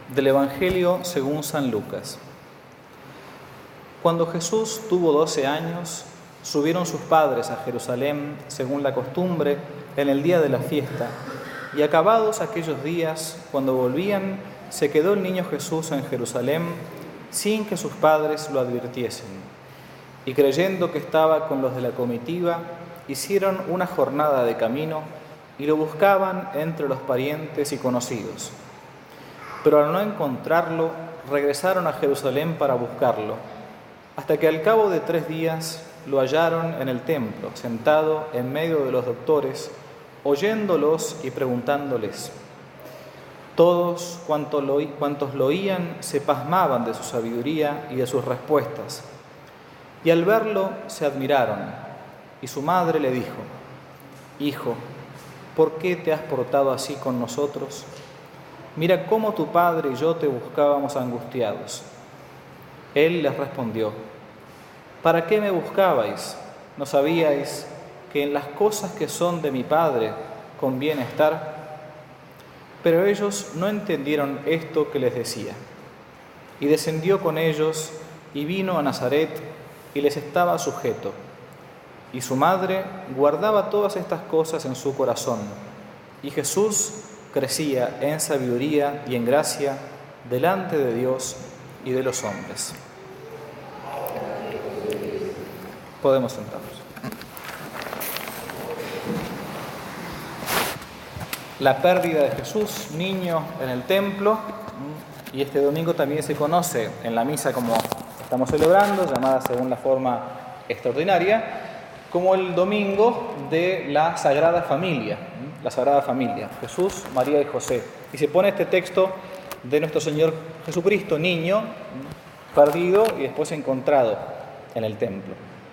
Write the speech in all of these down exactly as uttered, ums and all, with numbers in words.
Del Evangelio según San Lucas. Cuando Jesús tuvo doce años, subieron sus padres a Jerusalén, según la costumbre, en el día de la fiesta, y acabados aquellos días, cuando volvían, se quedó el niño Jesús en Jerusalén, sin que sus padres lo advirtiesen. Y creyendo que estaba con los de la comitiva, hicieron una jornada de camino y lo buscaban entre los parientes y conocidos. Pero al no encontrarlo, regresaron a Jerusalén para buscarlo, hasta que al cabo de tres días lo hallaron en el templo, sentado en medio de los doctores, oyéndolos y preguntándoles. Todos cuantos lo, cuantos lo oían se pasmaban de su sabiduría y de sus respuestas. Y al verlo se admiraron, y su madre le dijo: Hijo, ¿por qué te has portado así con nosotros? Mira cómo tu padre y yo te buscábamos angustiados. Él les respondió: ¿Para qué me buscabais? ¿No sabíais que en las cosas que son de mi padre conviene estar? Pero ellos no entendieron esto que les decía. Y descendió con ellos y vino a Nazaret y les estaba sujeto. Y su madre guardaba todas estas cosas en su corazón. Y Jesús crecía en sabiduría y en gracia delante de Dios y de los hombres. Podemos sentarnos. La pérdida de Jesús, niño en el templo, y este domingo también se conoce en la misa como estamos celebrando, llamada según la forma extraordinaria, como el domingo de la Sagrada Familia, la Sagrada Familia, Jesús, María y José. Y se pone este texto de nuestro Señor Jesucristo, niño, perdido y después encontrado en el templo.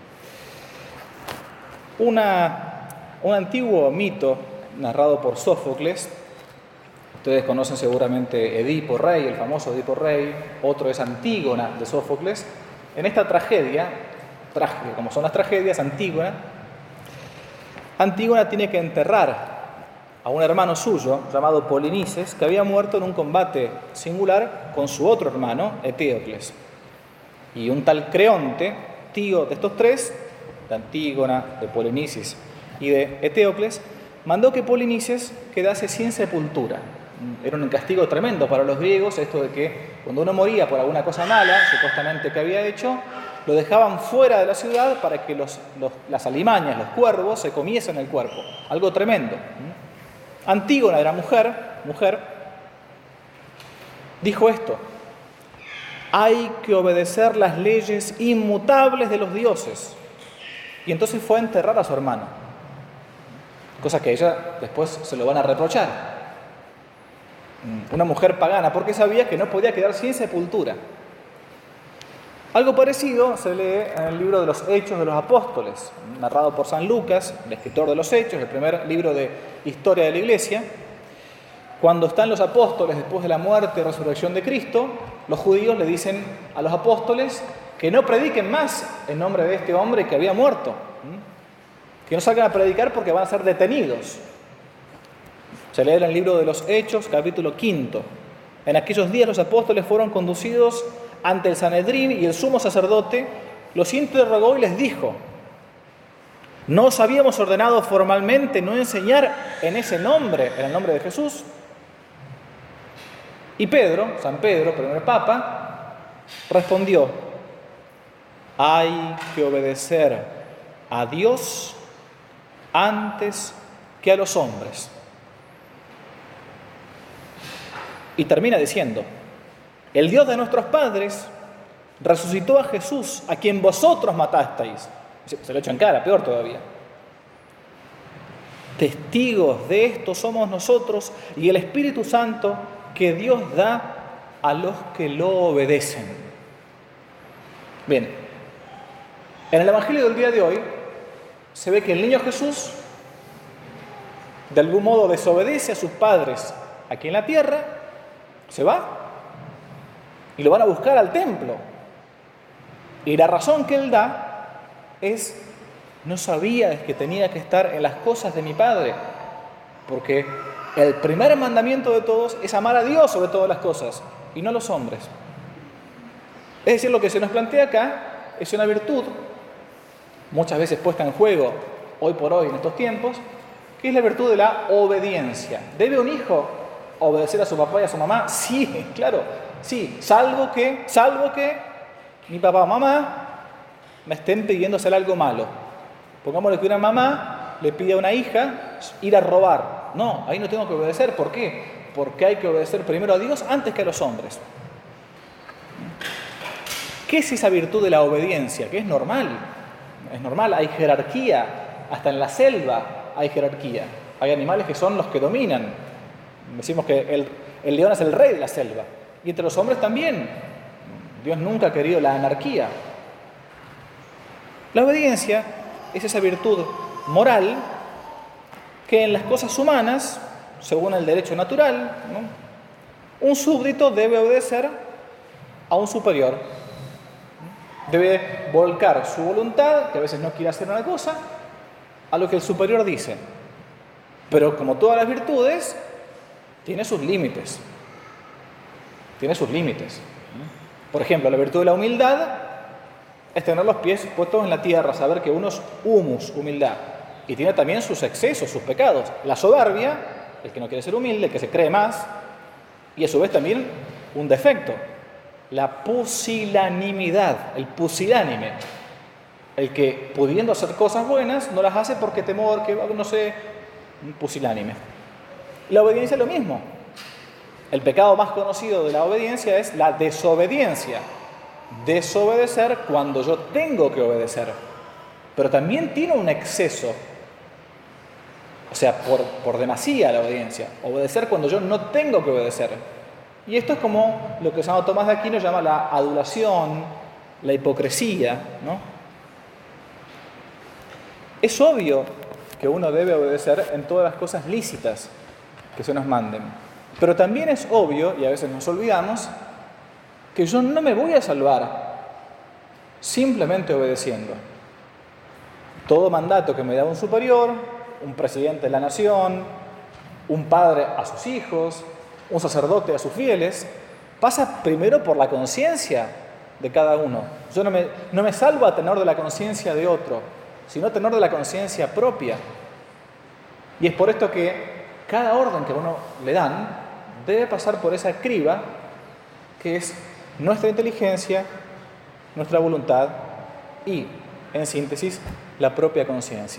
Una, un antiguo mito narrado por Sófocles, ustedes conocen seguramente Edipo Rey, el famoso Edipo Rey, otro es Antígona de Sófocles. En esta tragedia, trágica como son las tragedias, Antígona, Antígona tiene que enterrar a un hermano suyo llamado Polinices, que había muerto en un combate singular con su otro hermano, Eteocles. Y un tal Creonte, tío de estos tres, de Antígona, de Polinices y de Eteocles, mandó que Polinices quedase sin sepultura. Era un castigo tremendo para los griegos, esto de que cuando uno moría por alguna cosa mala, supuestamente que había hecho, lo dejaban fuera de la ciudad para que los, los, las alimañas, los cuervos, se comiesen el cuerpo. Algo tremendo. Antígona era mujer, mujer, dijo esto: hay que obedecer las leyes inmutables de los dioses. Y entonces fue a enterrar a su hermano, cosa que ella después se lo van a reprochar. Una mujer pagana, porque sabía que no podía quedar sin sepultura. Algo parecido se lee en el libro de los Hechos de los Apóstoles, narrado por San Lucas, el escritor de los Hechos, el primer libro de historia de la Iglesia. Cuando están los apóstoles después de la muerte y resurrección de Cristo, los judíos le dicen a los apóstoles que no prediquen más en nombre de este hombre que había muerto, que no salgan a predicar porque van a ser detenidos. Se lee en el libro de los Hechos, capítulo quinto. En aquellos días los apóstoles fueron conducidos ante el Sanedrín y el sumo sacerdote los interrogó y les dijo: ¿no os habíamos ordenado formalmente no enseñar en ese nombre, en el nombre de Jesús? Y Pedro, San Pedro, primer papa, respondió: hay que obedecer a Dios antes que a los hombres. Y termina diciendo: el Dios de nuestros padres resucitó a Jesús, a quien vosotros matasteis. Se lo echa en cara, peor todavía. Testigos de esto somos nosotros y el Espíritu Santo que Dios da a los que lo obedecen. Bien, en el Evangelio del día de hoy se ve que el niño Jesús de algún modo desobedece a sus padres aquí en la tierra, se va y lo van a buscar al templo. Y la razón que él da es: no sabía que tenía que estar en las cosas de mi padre, porque El primer mandamiento de todos es amar a Dios sobre todas las cosas y no a los hombres. Es decir, lo que se nos plantea acá es una virtud, muchas veces puesta en juego hoy por hoy en estos tiempos, que es la virtud de la obediencia. ¿Debe un hijo obedecer a su papá y a su mamá? Sí, claro, sí, salvo que, salvo que mi papá o mamá me estén pidiendo hacer algo malo. Pongámosle que una mamá le pide a una hija ir a robar. No, ahí no tengo que obedecer. ¿Por qué? Porque hay que obedecer primero a Dios antes que a los hombres. ¿Qué es esa virtud de la obediencia? Que es normal. Es normal, hay jerarquía. Hasta en la selva hay jerarquía. Hay animales que son los que dominan. Decimos que el, el león es el rey de la selva. Y entre los hombres también. Dios nunca ha querido la anarquía. La obediencia es esa virtud moral que en las cosas humanas, según el derecho natural, ¿no?, un súbdito debe obedecer a un superior. Debe volcar su voluntad, que a veces no quiere hacer una cosa, a lo que el superior dice. Pero como todas las virtudes, tiene sus límites. Tiene sus límites. Por ejemplo, la virtud de la humildad es tener los pies puestos en la tierra, saber que uno es humus, humildad. Y tiene también sus excesos, sus pecados. La soberbia, el que no quiere ser humilde, el que se cree más, y a su vez también un defecto. La pusilanimidad, el pusilánime. El que, pudiendo hacer cosas buenas, no las hace porque temor, que no sé, un pusilánime. La obediencia es lo mismo. El pecado más conocido de la obediencia es la desobediencia. Desobedecer cuando yo tengo que obedecer. Pero también tiene un exceso. O sea, por, por demasía la obediencia. Obedecer cuando yo no tengo que obedecer. Y esto es como lo que Santo Tomás de Aquino llama la adulación, la hipocresía, ¿no? Es obvio que uno debe obedecer en todas las cosas lícitas que se nos manden. Pero también es obvio, y a veces nos olvidamos, que yo no me voy a salvar simplemente obedeciendo. Todo mandato que me da un superior, un presidente de la nación, un padre a sus hijos, un sacerdote a sus fieles, pasa primero por la conciencia de cada uno. Yo no me, no me salvo a tenor de la conciencia de otro, sino a tenor de la conciencia propia. Y es por esto que cada orden que a uno le dan debe pasar por esa criba que es nuestra inteligencia, nuestra voluntad y, en síntesis, la propia conciencia.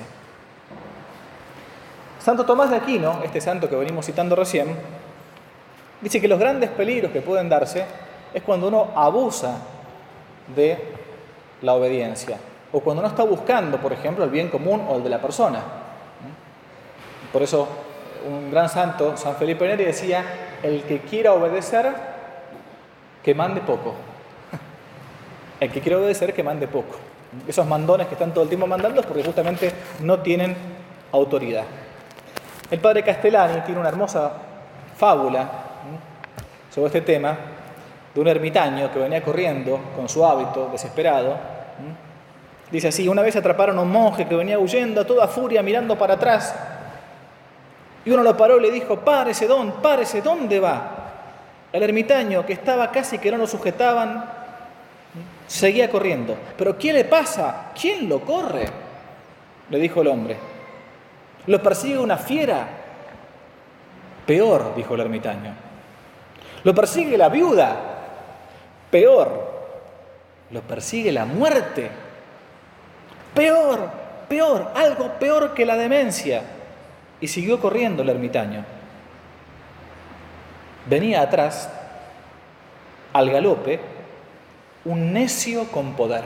Santo Tomás de Aquino, este santo que venimos citando recién, dice que los grandes peligros que pueden darse es cuando uno abusa de la obediencia o cuando uno está buscando, por ejemplo, el bien común o el de la persona. Por eso, un gran santo, San Felipe Neri, decía: el que quiera obedecer, que mande poco. El que quiera obedecer, que mande poco. Esos mandones que están todo el tiempo mandando es porque justamente no tienen autoridad. El padre Castellani tiene una hermosa fábula sobre este tema de un ermitaño que venía corriendo con su hábito, desesperado. Dice así: una vez atraparon a un monje que venía huyendo a toda furia mirando para atrás. Y uno lo paró y le dijo: párese, don, párese, ¿dónde va? El ermitaño, que estaba casi que no lo sujetaban, seguía corriendo. ¿Pero qué le pasa? ¿Quién lo corre?, le dijo el hombre. ¿Lo persigue una fiera? Peor, dijo el ermitaño. ¿Lo persigue la viuda? Peor. ¿Lo persigue la muerte? Peor, peor, algo peor que la demencia. Y siguió corriendo el ermitaño. Venía atrás, al galope, un necio con poder.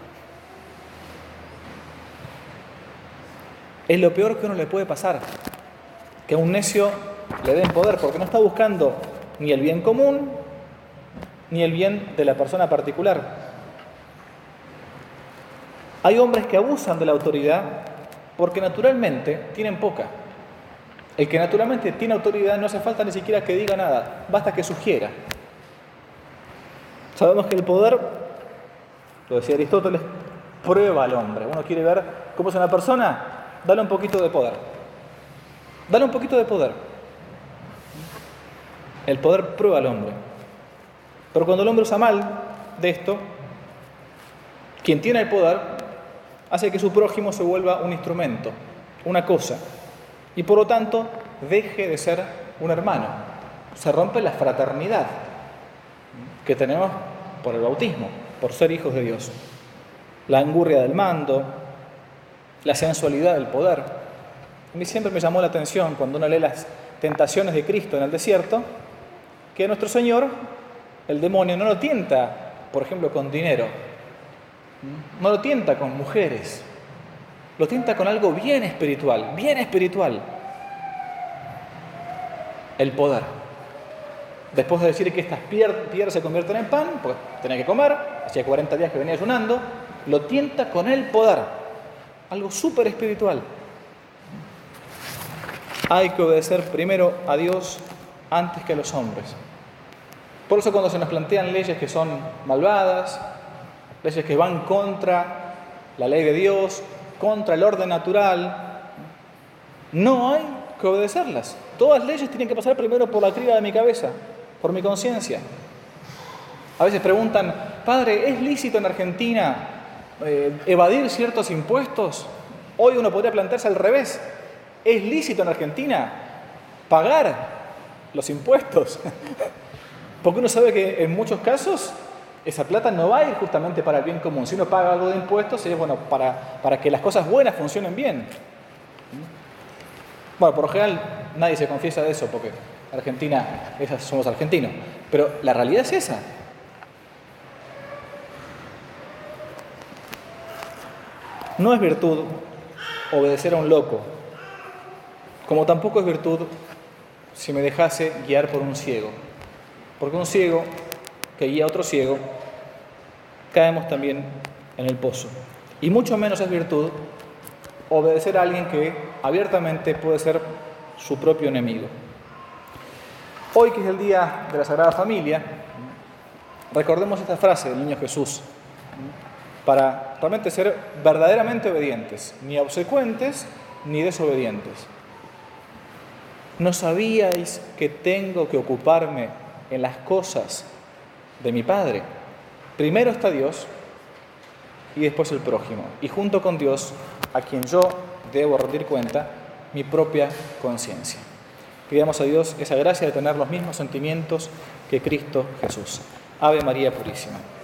Es lo peor que uno le puede pasar, que a un necio le den poder, porque no está buscando ni el bien común, ni el bien de la persona particular. Hay hombres que abusan de la autoridad porque naturalmente tienen poca. El que naturalmente tiene autoridad no hace falta ni siquiera que diga nada, basta que sugiera. Sabemos que el poder, lo decía Aristóteles, prueba al hombre. Uno quiere ver cómo es una persona, dale un poquito de poder. Dale un poquito de poder. El poder prueba al hombre. Pero cuando el hombre usa mal de esto, quien tiene el poder hace que su prójimo se vuelva un instrumento, una cosa, y por lo tanto deje de ser un hermano. Se rompe la fraternidad que tenemos por el bautismo, por ser hijos de Dios. La angurria del mando, la sensualidad del poder. A mí siempre me llamó la atención cuando uno lee las tentaciones de Cristo en el desierto, que nuestro Señor, el demonio, no lo tienta, por ejemplo, con dinero, no lo tienta con mujeres, lo tienta con algo bien espiritual, bien espiritual, el poder. Después de decir que estas piedras se convierten en pan, pues tenía que comer, hacía cuarenta días que venía ayunando, lo tienta con el poder, algo súper espiritual. Hay que obedecer primero a Dios antes que a los hombres. Por eso cuando se nos plantean leyes que son malvadas, leyes que van contra la ley de Dios, contra el orden natural, no hay que obedecerlas. Todas las leyes tienen que pasar primero por la criba de mi cabeza, por mi conciencia. A veces preguntan, padre, ¿es lícito en Argentina eh, evadir ciertos impuestos? Hoy uno podría plantearse al revés. ¿Es lícito en Argentina pagar los impuestos? Porque uno sabe que en muchos casos esa plata no va a ir justamente para el bien común. Si uno paga algo de impuestos, es bueno para, para que las cosas buenas funcionen bien. Bueno, por lo general nadie se confiesa de eso porque Argentina, esas somos argentinos. Pero la realidad es esa. No es virtud obedecer a un loco, como tampoco es virtud si me dejase guiar por un ciego. Porque un ciego que guía a otro ciego, caemos también en el pozo. Y mucho menos es virtud obedecer a alguien que abiertamente puede ser su propio enemigo. Hoy, que es el Día de la Sagrada Familia, recordemos esta frase del Niño Jesús para realmente ser verdaderamente obedientes, ni obsecuentes ni desobedientes. ¿No sabíais que tengo que ocuparme en las cosas de mi Padre? Primero está Dios y después el prójimo. Y junto con Dios, a quien yo debo rendir cuenta, mi propia conciencia. Pidamos a Dios esa gracia de tener los mismos sentimientos que Cristo Jesús. Ave María Purísima.